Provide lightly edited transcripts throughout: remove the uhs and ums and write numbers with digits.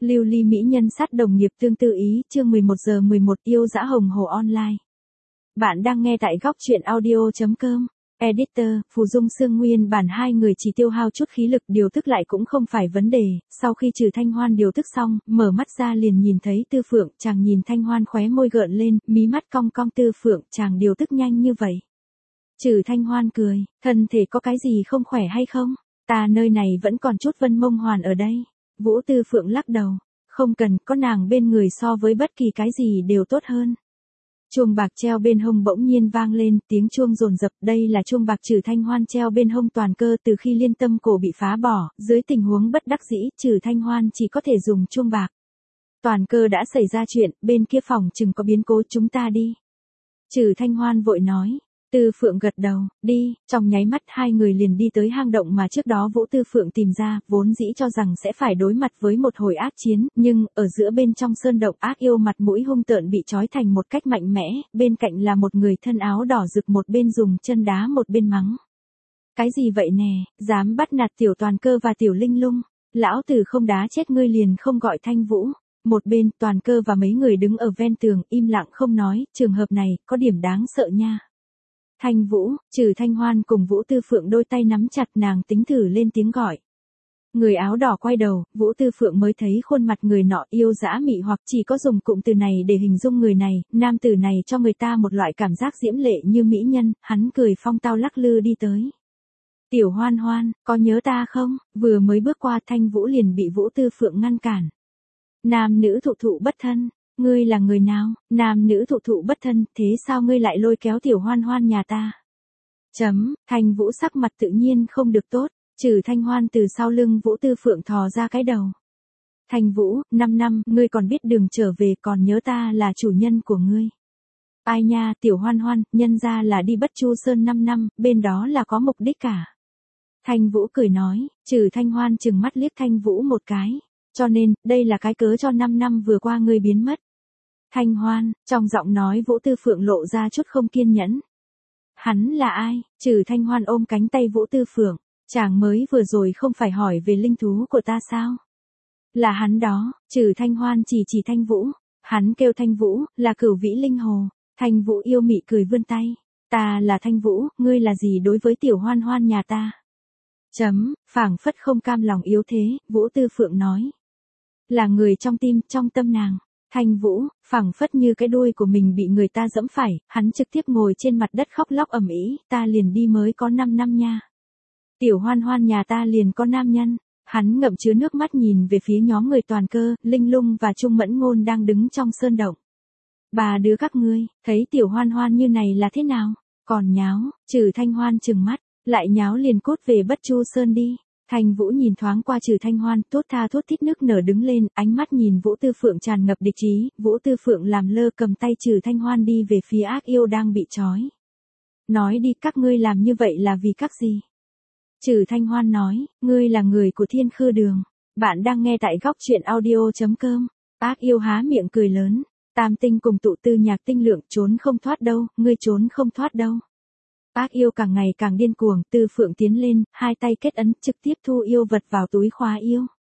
Lưu ly mỹ nhân sát đồng nghiệp tương tự ý, chương 11:11 yêu dã hồng hồ online. Bạn đang nghe tại góc truyện audio.com. Editor, Phù Dung Sương nguyên bản hai người chỉ tiêu hao chút khí lực điều tức lại cũng không phải vấn đề, sau khi Trừ Thanh Hoan điều tức xong, mở mắt ra liền nhìn thấy Tư Phượng, chàng nhìn Thanh Hoan khóe môi gợn lên, mí mắt cong cong. Tư Phượng, chàng điều tức nhanh như vậy. Trừ Thanh Hoan cười, thân thể có cái gì không khỏe hay không? Ta nơi này vẫn còn chút Vân Mông Hoàn ở đây. Vũ Tư Phượng lắc đầu, không cần, có nàng bên người so với bất kỳ cái gì đều tốt hơn. Chuông bạc treo bên hông bỗng nhiên vang lên, tiếng chuông dồn dập, đây là chuông bạc Trừ Thanh Hoan treo bên hông Toàn Cơ từ khi liên tâm cổ bị phá bỏ, dưới tình huống bất đắc dĩ, Trừ Thanh Hoan chỉ có thể dùng chuông bạc. Toàn Cơ đã xảy ra chuyện, bên kia phòng chừng có biến cố, chúng ta đi. Trừ Thanh Hoan vội nói. Tư Phượng gật đầu, đi, trong nháy mắt hai người liền đi tới hang động mà trước đó Vũ Tư Phượng tìm ra, vốn dĩ cho rằng sẽ phải đối mặt với một hồi ác chiến, nhưng, ở giữa bên trong sơn động ác yêu mặt mũi hung tợn bị trói thành một cách mạnh mẽ, bên cạnh là một người thân áo đỏ rực một bên dùng chân đá một bên mắng. Cái gì vậy nè, dám bắt nạt tiểu Toàn Cơ và tiểu Linh Lung, lão tử không đá chết ngươi liền không gọi Thanh Vũ. Một bên, Toàn Cơ và mấy người đứng ở ven tường, im lặng không nói, trường hợp này, có điểm đáng sợ nha. Thanh Vũ, Trừ Thanh Hoan cùng Vũ Tư Phượng đôi tay nắm chặt, nàng tính thử lên tiếng gọi. Người áo đỏ quay đầu, Vũ Tư Phượng mới thấy khuôn mặt người nọ yêu dã mị hoặc chỉ có dùng cụm từ này để hình dung người này, nam tử này cho người ta một loại cảm giác diễm lệ như mỹ nhân, hắn cười phong tao lắc lư đi tới. Tiểu Hoan Hoan, có nhớ ta không? Vừa mới bước qua Thanh Vũ liền bị Vũ Tư Phượng ngăn cản. Nam nữ thụ thụ bất thân. Ngươi là người nào? Nam nữ thụ thụ bất thân, thế sao ngươi lại lôi kéo tiểu Hoan Hoan nhà ta? Thanh Vũ sắc mặt tự nhiên không được tốt, Trừ Thanh Hoan từ sau lưng Vũ Tư Phượng thò ra cái đầu. Thanh Vũ, 5 năm, ngươi còn biết đường trở về còn nhớ ta là chủ nhân của ngươi. Ai nha, tiểu Hoan Hoan, nhân ra là đi Bất Chu Sơn 5 năm, bên đó là có mục đích cả. Thanh Vũ cười nói, Trừ Thanh Hoan trừng mắt liếc Thanh Vũ một cái. Cho nên, đây là cái cớ cho 5 năm vừa qua ngươi biến mất. Thanh Hoan, trong giọng nói Vũ Tư Phượng lộ ra chút không kiên nhẫn. Hắn là ai? Trừ Thanh Hoan ôm cánh tay Vũ Tư Phượng. Chàng mới vừa rồi không phải hỏi về linh thú của ta sao? Là hắn đó, Trừ Thanh Hoan chỉ Thanh Vũ. Hắn kêu Thanh Vũ, là Cửu Vĩ Linh Hồ. Thanh Vũ yêu mị cười vươn tay. Ta là Thanh Vũ, ngươi là gì đối với tiểu Hoan Hoan nhà ta? Phảng phất không cam lòng yếu thế, Vũ Tư Phượng nói. Là người trong tim, trong tâm nàng. Thanh Vũ, phảng phất như cái đuôi của mình bị người ta giẫm phải, hắn trực tiếp ngồi trên mặt đất khóc lóc ầm ĩ, ta liền đi mới có 5 năm nha. Tiểu Hoan Hoan nhà ta liền có nam nhân. Hắn ngậm chứa nước mắt nhìn về phía nhóm người Toàn Cơ, Linh Lung và Trung Mẫn Ngôn đang đứng trong sơn động. Bà đứa các ngươi, thấy tiểu Hoan Hoan như này là thế nào? Còn nháo, Trừ Thanh Hoan trừng mắt, lại nháo liền cút về Bất Chu Sơn đi. Thanh Vũ nhìn thoáng qua Trừ Thanh Hoan, thốt thít nước nở đứng lên, ánh mắt nhìn Vũ Tư Phượng tràn ngập địch ý, Vũ Tư Phượng làm lơ cầm tay Trừ Thanh Hoan đi về phía ác yêu đang bị trói. Nói đi, các ngươi làm như vậy là vì các gì? Trừ Thanh Hoan nói, ngươi là người của Thiên Khư Đường. Bạn đang nghe tại góc truyện audio.com. Ác yêu há miệng cười lớn. Tam tinh cùng tụ tư nhạc tinh lượng, trốn không thoát đâu, ngươi trốn không thoát đâu. Ác yêu càng ngày càng điên cuồng, Tư Phượng tiến lên, hai tay kết ấn, trực tiếp thu yêu vật vào túi khóa yêu.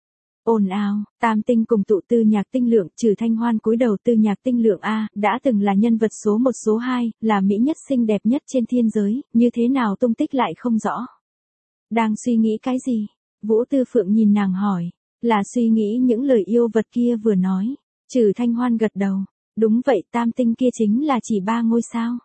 Ồn ào, Tam tinh cùng tụ tư nhạc tinh lượng, Trừ Thanh Hoan cúi đầu. Tư nhạc tinh lượng a, đã từng là nhân vật số 1 số 2, là mỹ nhất xinh đẹp nhất trên thiên giới, như thế nào tung tích lại không rõ. Đang suy nghĩ cái gì? Vũ Tư Phượng nhìn nàng hỏi, là suy nghĩ những lời yêu vật kia vừa nói. Trừ Thanh Hoan gật đầu, đúng vậy, tam tinh kia chính là chỉ 3 ngôi sao.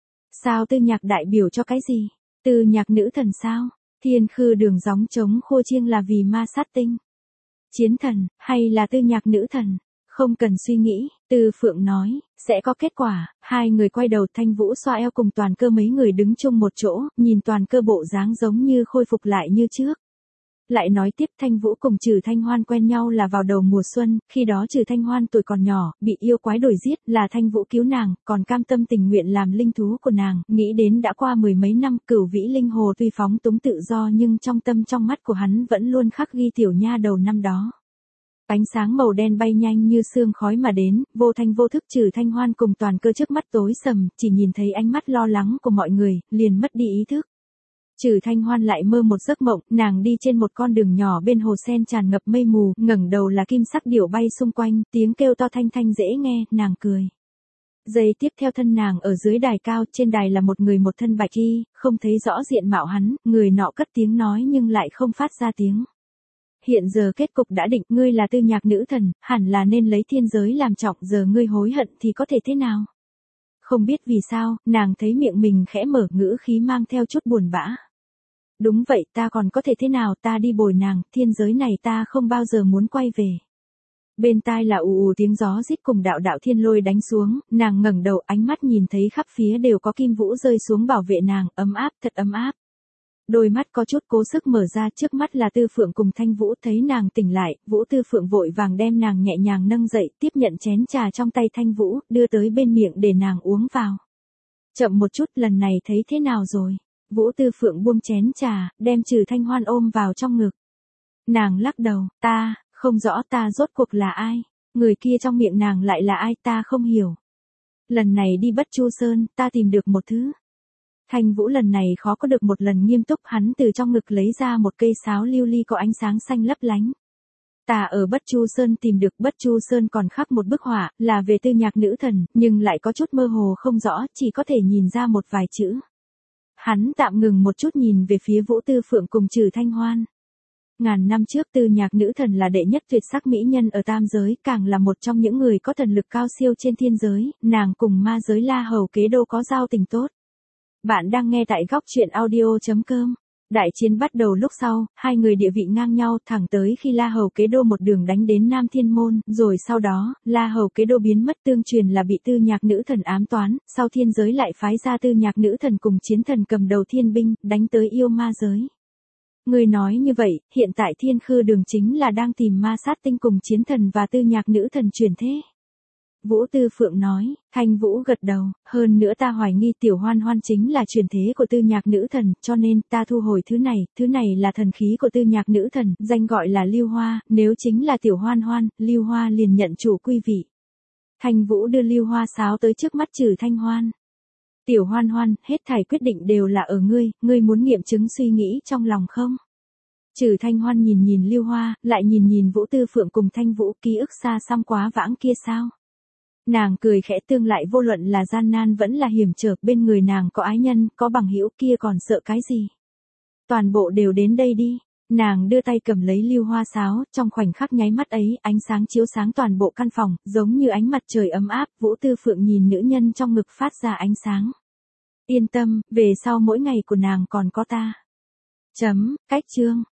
Sao tư nhạc đại biểu cho cái gì? Tư nhạc nữ thần sao? Thiên Khư Đường gióng trống khua chiêng là vì ma sát tinh. Chiến thần, hay là tư nhạc nữ thần? Không cần suy nghĩ, Tư Phượng nói, sẽ có kết quả. Hai người quay đầu, Thanh Vũ xoa eo cùng Toàn Cơ mấy người đứng chung một chỗ, nhìn Toàn Cơ bộ dáng giống như khôi phục lại như trước. Lại nói tiếp, Thanh Vũ cùng Trừ Thanh Hoan quen nhau là vào đầu mùa xuân, khi đó Trừ Thanh Hoan tuổi còn nhỏ, bị yêu quái đuổi giết, là Thanh Vũ cứu nàng, còn cam tâm tình nguyện làm linh thú của nàng, nghĩ đến đã qua 10 mấy năm, Cửu Vĩ Linh Hồ tuy phóng túng tự do nhưng trong tâm trong mắt của hắn vẫn luôn khắc ghi tiểu nha đầu năm đó. Ánh sáng màu đen bay nhanh như sương khói mà đến, vô thanh vô thức Trừ Thanh Hoan cùng Toàn Cơ trước mắt tối sầm, chỉ nhìn thấy ánh mắt lo lắng của mọi người, liền mất đi ý thức. Trừ Thanh Hoan lại mơ một giấc mộng, nàng đi trên một con đường nhỏ bên hồ sen tràn ngập mây mù, ngẩng đầu là kim sắc điểu bay xung quanh, tiếng kêu to thanh thanh dễ nghe, nàng cười. Giây tiếp theo thân nàng ở dưới đài cao, trên đài là một người một thân bạch y, không thấy rõ diện mạo hắn, người nọ cất tiếng nói nhưng lại không phát ra tiếng. Hiện giờ kết cục đã định, ngươi là Tư Nhạc nữ thần, hẳn là nên lấy thiên giới làm trọng, giờ ngươi hối hận thì có thể thế nào? Không biết vì sao, nàng thấy miệng mình khẽ mở, ngữ khí mang theo chút buồn bã. Đúng vậy, ta còn có thể thế nào, ta đi bồi nàng, thiên giới này ta không bao giờ muốn quay về. Bên tai là ù ù tiếng gió rít cùng đạo đạo thiên lôi đánh xuống, nàng ngẩng đầu, ánh mắt nhìn thấy khắp phía đều có kim vũ rơi xuống bảo vệ nàng, ấm áp, thật ấm áp. Đôi mắt có chút cố sức mở ra, trước mắt là Tư Phượng cùng Thanh Vũ, thấy nàng tỉnh lại, Vũ Tư Phượng vội vàng đem nàng nhẹ nhàng nâng dậy, tiếp nhận chén trà trong tay Thanh Vũ, đưa tới bên miệng để nàng uống vào. Chậm một chút, lần này thấy thế nào rồi? Vũ Tư Phượng buông chén trà, đem Trừ Thanh Hoan ôm vào trong ngực. Nàng lắc đầu, ta, không rõ ta rốt cuộc là ai, người kia trong miệng nàng lại là ai ta không hiểu. Lần này đi Bất Chu Sơn, ta tìm được một thứ. Thanh Vũ lần này khó có được một lần nghiêm túc, hắn từ trong ngực lấy ra một cây sáo lưu ly có ánh sáng xanh lấp lánh. Ta ở Bất Chu Sơn tìm được, Bất Chu Sơn còn khắc một bức họa, là về Tư Nhạc nữ thần, nhưng lại có chút mơ hồ không rõ, chỉ có thể nhìn ra một vài chữ. Hắn tạm ngừng một chút nhìn về phía Vũ Tư Phượng cùng Trừ Thanh Hoan. Ngàn năm trước Tư Nhạc nữ thần là đệ nhất tuyệt sắc mỹ nhân ở tam giới, càng là một trong những người có thần lực cao siêu trên thiên giới, nàng cùng ma giới La Hầu Kế Đô có giao tình tốt. Bạn đang nghe tại góc truyện audio.com. Đại chiến bắt đầu lúc sau, hai người địa vị ngang nhau thẳng tới khi La Hầu Kế Đô một đường đánh đến Nam Thiên Môn, rồi sau đó, La Hầu Kế Đô biến mất, tương truyền là bị Tư Nhạc nữ thần ám toán, sau thiên giới lại phái ra Tư Nhạc nữ thần cùng chiến thần cầm đầu thiên binh, đánh tới yêu ma giới. Người nói như vậy, hiện tại Thiên Khư Đường chính là đang tìm ma sát tinh cùng chiến thần và Tư Nhạc nữ thần truyền thế. Vũ Tư Phượng nói, Thanh Vũ gật đầu, hơn nữa ta hoài nghi Tiểu Hoan Hoan chính là truyền thế của Tư Nhạc nữ thần, cho nên ta thu hồi thứ này là thần khí của Tư Nhạc nữ thần, danh gọi là Lưu Hoa, nếu chính là Tiểu Hoan Hoan, Lưu Hoa liền nhận chủ quy vị. Thanh Vũ đưa Lưu Hoa sáo tới trước mắt Trừ Thanh Hoan. Tiểu Hoan Hoan, hết thảy quyết định đều là ở ngươi muốn nghiệm chứng suy nghĩ trong lòng không? Trừ Thanh Hoan nhìn nhìn Lưu Hoa, lại nhìn nhìn Vũ Tư Phượng cùng Thanh Vũ, ký ức xa xăm quá vãng kia sao? Nàng cười khẽ, tương lại vô luận là gian nan vẫn là hiểm trở, bên người nàng có ái nhân, có bằng hữu, kia còn sợ cái gì? Toàn bộ đều đến đây đi. Nàng đưa tay cầm lấy Lưu Hoa sáo, trong khoảnh khắc nháy mắt ấy, ánh sáng chiếu sáng toàn bộ căn phòng, giống như ánh mặt trời ấm áp, Vũ Tư Phượng nhìn nữ nhân trong ngực phát ra ánh sáng. Yên tâm, về sau mỗi ngày của nàng còn có ta. Cách chương.